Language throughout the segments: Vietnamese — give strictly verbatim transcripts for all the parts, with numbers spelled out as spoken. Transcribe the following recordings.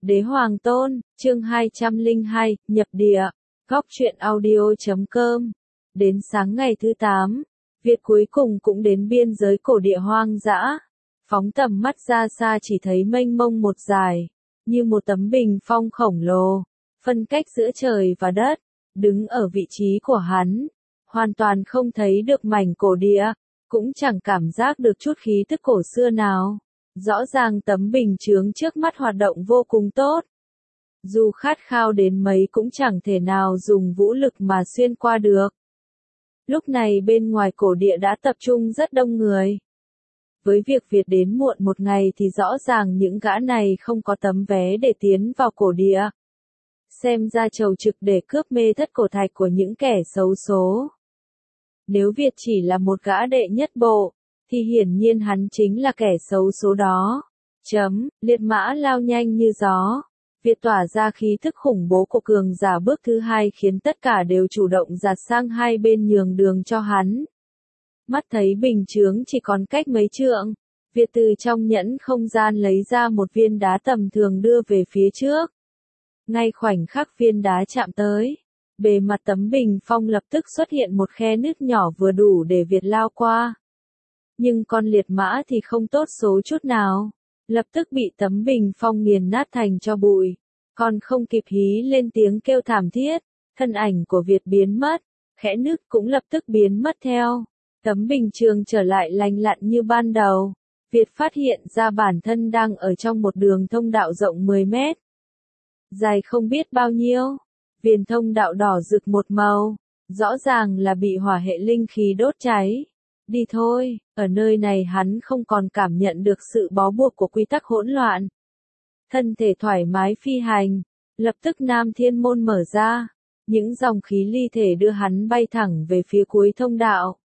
Đế Hoàng Tôn, chương hai trăm lẻ hai, nhập địa, góc truyện audio chấm com. Đến sáng ngày thứ tám, Việt cuối cùng cũng đến biên giới cổ địa hoang dã. Phóng tầm mắt ra xa chỉ thấy mênh mông một dải, như một tấm bình phong khổng lồ, phân cách giữa trời và đất. Đứng ở vị trí của hắn, hoàn toàn không thấy được mảnh cổ địa, cũng chẳng cảm giác được chút khí tức cổ xưa nào. Rõ ràng tấm bình chướng trước mắt hoạt động vô cùng tốt. Dù khát khao đến mấy cũng chẳng thể nào dùng vũ lực mà xuyên qua được. Lúc này bên ngoài cổ địa đã tập trung rất đông người. Với việc Việt đến muộn một ngày thì rõ ràng những gã này không có tấm vé để tiến vào cổ địa. Xem ra chầu trực để cướp mê thất cổ thạch của những kẻ xấu số. Nếu Việt chỉ là một gã đệ nhất bộ, thì hiển nhiên hắn chính là kẻ xấu số đó. Chấm, liệt mã lao nhanh như gió. Việt tỏa ra khí thức khủng bố của cường giả bước thứ hai khiến tất cả đều chủ động giạt sang hai bên nhường đường cho hắn. Mắt thấy bình chướng chỉ còn cách mấy trượng, Việt từ trong nhẫn không gian lấy ra một viên đá tầm thường đưa về phía trước. Ngay khoảnh khắc viên đá chạm tới, bề mặt tấm bình phong lập tức xuất hiện một khe nứt nhỏ vừa đủ để Việt lao qua. Nhưng con liệt mã thì không tốt số chút nào, lập tức bị tấm bình phong nghiền nát thành cho bụi, còn không kịp hí lên tiếng kêu thảm thiết, thân ảnh của Việt biến mất, khẽ nứt cũng lập tức biến mất theo, tấm bình trường trở lại lành lặn như ban đầu. Việt phát hiện ra bản thân đang ở trong một đường thông đạo rộng mười mét, dài không biết bao nhiêu, viền thông đạo đỏ rực một màu, rõ ràng là bị hỏa hệ linh khí đốt cháy. Đi thôi, ở nơi này hắn không còn cảm nhận được sự bó buộc của quy tắc hỗn loạn. Thân thể thoải mái phi hành, lập tức Nam Thiên Môn mở ra, những dòng khí ly thể đưa hắn bay thẳng về phía cuối thông đạo.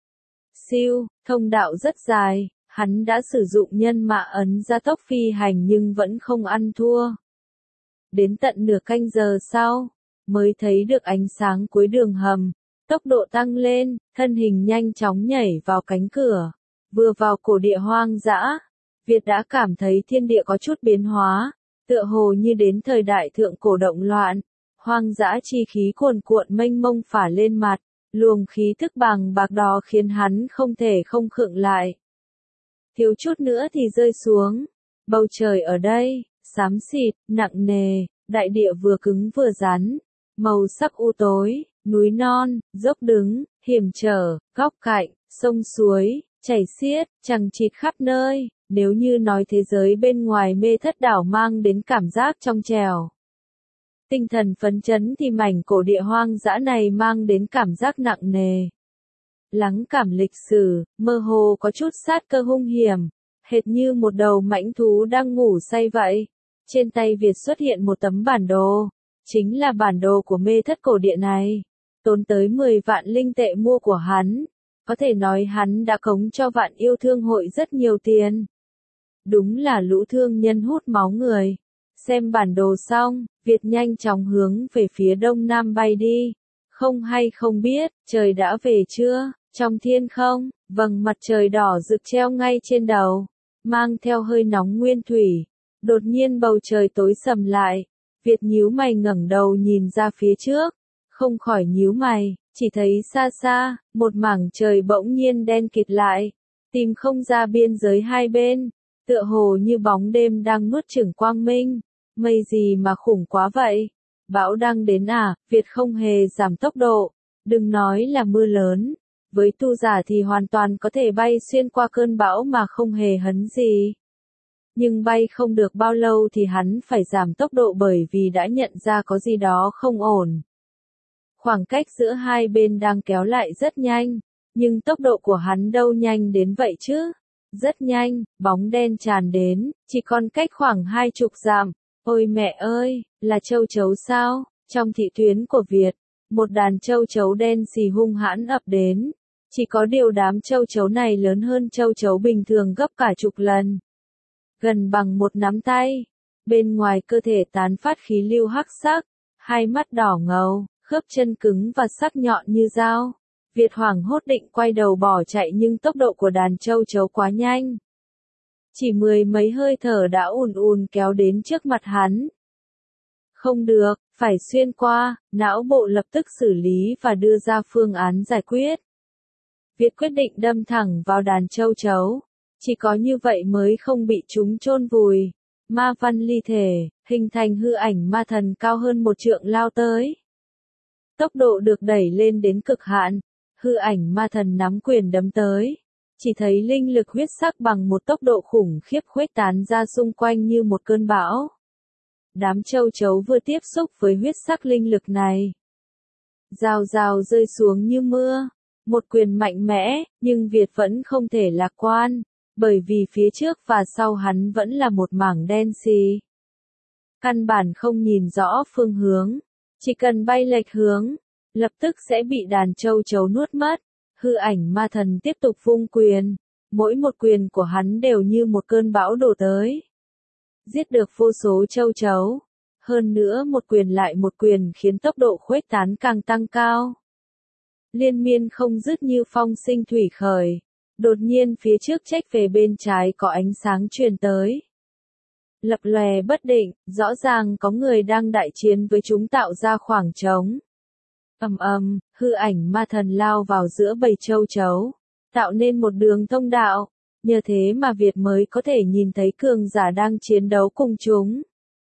Siêu, thông đạo rất dài, hắn đã sử dụng nhân mã ấn gia tốc phi hành nhưng vẫn không ăn thua. Đến tận nửa canh giờ sau, mới thấy được ánh sáng cuối đường hầm. Tốc độ tăng lên, thân hình nhanh chóng nhảy vào cánh cửa. Vừa vào cổ địa hoang dã, Việt đã cảm thấy thiên địa có chút biến hóa, tựa hồ như đến thời đại thượng cổ động loạn. Hoang dã chi khí cuồn cuộn mênh mông phả lên mặt, luồng khí thức bàng bạc đó khiến hắn không thể không khựng lại. Thiếu chút nữa thì rơi xuống. Bầu trời ở đây, xám xịt, nặng nề, đại địa vừa cứng vừa rắn, màu sắc u tối. Núi non, dốc đứng, hiểm trở, góc cạnh, sông suối, chảy xiết, chằng chịt khắp nơi, nếu như nói thế giới bên ngoài mê thất đảo mang đến cảm giác trong trẻo. Tinh thần phấn chấn thì mảnh cổ địa hoang dã này mang đến cảm giác nặng nề. Lắng cảm lịch sử, mơ hồ có chút sát cơ hung hiểm, hệt như một đầu mãnh thú đang ngủ say vậy. Trên tay Việt xuất hiện một tấm bản đồ, chính là bản đồ của mê thất cổ địa này. Tốn tới mười vạn linh tệ mua của hắn, có thể nói hắn đã cống cho Vạn Yêu Thương Hội rất nhiều tiền. Đúng là lũ thương nhân hút máu người. Xem bản đồ xong, Việt nhanh chóng hướng về phía đông nam bay đi. Không hay không biết, trời đã về chưa, trong thiên không, vầng mặt trời đỏ rực treo ngay trên đầu, mang theo hơi nóng nguyên thủy. Đột nhiên bầu trời tối sầm lại, Việt nhíu mày ngẩng đầu nhìn ra phía trước. Không khỏi nhíu mày, chỉ thấy xa xa, một mảng trời bỗng nhiên đen kịt lại, tìm không ra biên giới hai bên, tựa hồ như bóng đêm đang nuốt chửng quang minh. Mây gì mà khủng quá vậy? Bão đang đến à? Việt không hề giảm tốc độ, đừng nói là mưa lớn, với tu giả thì hoàn toàn có thể bay xuyên qua cơn bão mà không hề hấn gì. Nhưng bay không được bao lâu thì hắn phải giảm tốc độ bởi vì đã nhận ra có gì đó không ổn. Khoảng cách giữa hai bên đang kéo lại rất nhanh, nhưng tốc độ của hắn đâu nhanh đến vậy chứ. Rất nhanh, bóng đen tràn đến, chỉ còn cách khoảng hai chục dặm. Ôi mẹ ơi, là châu chấu sao? Trong thị tuyến của Việt, một đàn châu chấu đen xì hung hãn ập đến. Chỉ có điều đám châu chấu này lớn hơn châu chấu bình thường gấp cả chục lần. Gần bằng một nắm tay. Bên ngoài cơ thể tán phát khí lưu hắc sắc, hai mắt đỏ ngầu. Khớp chân cứng và sắc nhọn như dao. Việt hoảng hốt định quay đầu bỏ chạy nhưng tốc độ của đàn châu chấu quá nhanh. Chỉ mười mấy hơi thở đã ùn ùn kéo đến trước mặt hắn. Không được, phải xuyên qua, não bộ lập tức xử lý và đưa ra phương án giải quyết. Việt quyết định đâm thẳng vào đàn châu chấu. Chỉ có như vậy mới không bị chúng chôn vùi. Ma văn ly thể, hình thành hư ảnh ma thần cao hơn một trượng lao tới. Tốc độ được đẩy lên đến cực hạn, hư ảnh ma thần nắm quyền đấm tới. Chỉ thấy linh lực huyết sắc bằng một tốc độ khủng khiếp khuếch tán ra xung quanh như một cơn bão. Đám châu chấu vừa tiếp xúc với huyết sắc linh lực này. Rào rào rơi xuống như mưa. Một quyền mạnh mẽ, nhưng Việt vẫn không thể lạc quan, bởi vì phía trước và sau hắn vẫn là một mảng đen xì. Căn bản không nhìn rõ phương hướng, chỉ cần bay lệch hướng, lập tức sẽ bị đàn châu chấu nuốt mất. Hư ảnh ma thần tiếp tục vung quyền, mỗi một quyền của hắn đều như một cơn bão đổ tới. Giết được vô số châu chấu, hơn nữa một quyền lại một quyền khiến tốc độ khuếch tán càng tăng cao. Liên miên không dứt như phong sinh thủy khởi. Đột nhiên phía trước chếch về bên trái có ánh sáng truyền tới. Lập lòe bất định, rõ ràng có người đang đại chiến với chúng tạo ra khoảng trống. Ầm ầm, hư ảnh ma thần lao vào giữa bầy châu chấu, tạo nên một đường thông đạo. Nhờ thế mà Việt mới có thể nhìn thấy cường giả đang chiến đấu cùng chúng.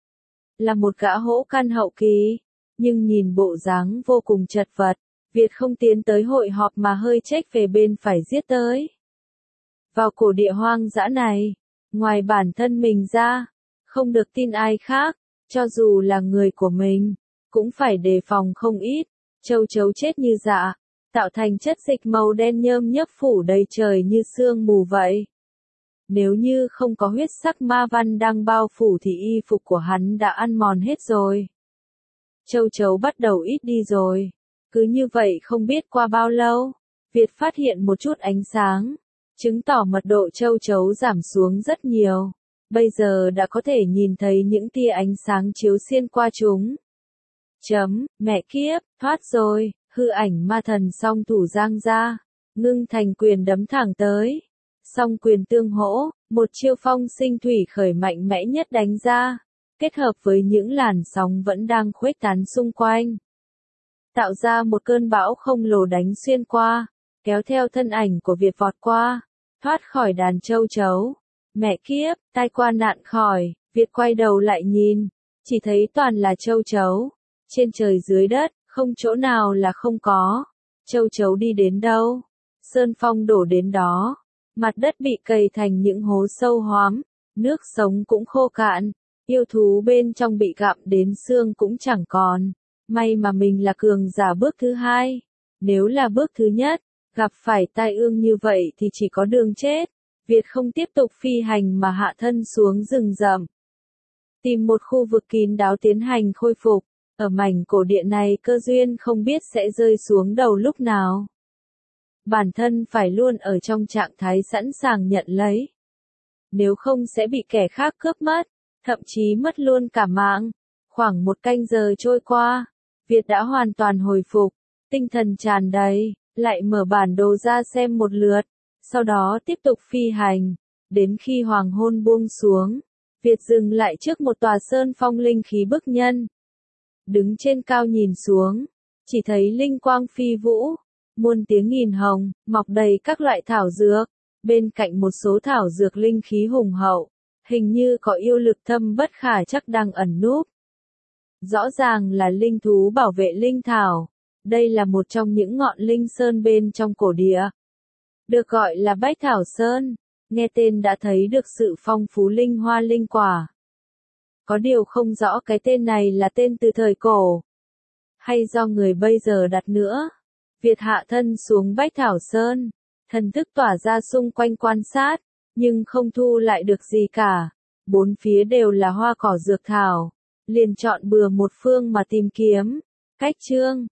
Là một gã hỗ căn hậu kỳ, nhưng nhìn bộ dáng vô cùng chật vật. Việt không tiến tới hội họp mà hơi chếch về bên phải giết tới. Vào cổ địa hoang dã này, ngoài bản thân mình ra, không được tin ai khác, cho dù là người của mình, cũng phải đề phòng không ít. Châu chấu chết như dạ, tạo thành chất dịch màu đen nhơm nhớp phủ đầy trời như sương mù vậy. Nếu như không có huyết sắc ma văn đang bao phủ thì y phục của hắn đã ăn mòn hết rồi. Châu chấu bắt đầu ít đi rồi. Cứ như vậy không biết qua bao lâu, Việt phát hiện một chút ánh sáng, chứng tỏ mật độ châu chấu giảm xuống rất nhiều. Bây giờ đã có thể nhìn thấy những tia ánh sáng chiếu xuyên qua chúng. Chấm, mẹ kiếp, thoát rồi, hư ảnh ma thần song thủ giang ra, ngưng thành quyền đấm thẳng tới. Song quyền tương hỗ, một chiêu phong sinh thủy khởi mạnh mẽ nhất đánh ra, kết hợp với những làn sóng vẫn đang khuếch tán xung quanh. Tạo ra một cơn bão khổng lồ đánh xuyên qua, kéo theo thân ảnh của Việt vọt qua, thoát khỏi đàn châu chấu. Mẹ kiếp, tai qua nạn khỏi, Việt quay đầu lại nhìn, chỉ thấy toàn là châu chấu, trên trời dưới đất, không chỗ nào là không có. Châu chấu đi đến đâu, sơn phong đổ đến đó, mặt đất bị cày thành những hố sâu hoắm, nước sống cũng khô cạn, yêu thú bên trong bị gặm đến xương cũng chẳng còn. May mà mình là cường giả bước thứ hai. Nếu là bước thứ nhất, gặp phải tai ương như vậy thì chỉ có đường chết. Việt không tiếp tục phi hành mà hạ thân xuống rừng rậm. Tìm một khu vực kín đáo tiến hành khôi phục. Ở mảnh cổ địa này cơ duyên không biết sẽ rơi xuống đầu lúc nào. Bản thân phải luôn ở trong trạng thái sẵn sàng nhận lấy. Nếu không sẽ bị kẻ khác cướp mất, thậm chí mất luôn cả mạng. Khoảng một canh giờ trôi qua. Việt đã hoàn toàn hồi phục, tinh thần tràn đầy, lại mở bản đồ ra xem một lượt, sau đó tiếp tục phi hành, đến khi hoàng hôn buông xuống, Việt dừng lại trước một tòa sơn phong linh khí bức nhân. Đứng trên cao nhìn xuống, chỉ thấy linh quang phi vũ, muôn tiếng nghìn hồng, mọc đầy các loại thảo dược, bên cạnh một số thảo dược linh khí hùng hậu, hình như có yêu lực thâm bất khả chắc đang ẩn núp. Rõ ràng là linh thú bảo vệ linh thảo. Đây là một trong những ngọn linh sơn bên trong cổ địa. Được gọi là Bách Thảo Sơn. Nghe tên đã thấy được sự phong phú linh hoa linh quả. Có điều không rõ cái tên này là tên từ thời cổ, hay do người bây giờ đặt nữa. Việt hạ thân xuống Bách Thảo Sơn. Thần thức tỏa ra xung quanh quan sát, nhưng không thu lại được gì cả. Bốn phía đều là hoa cỏ dược thảo. Liền chọn bừa một phương mà tìm kiếm. Cách chương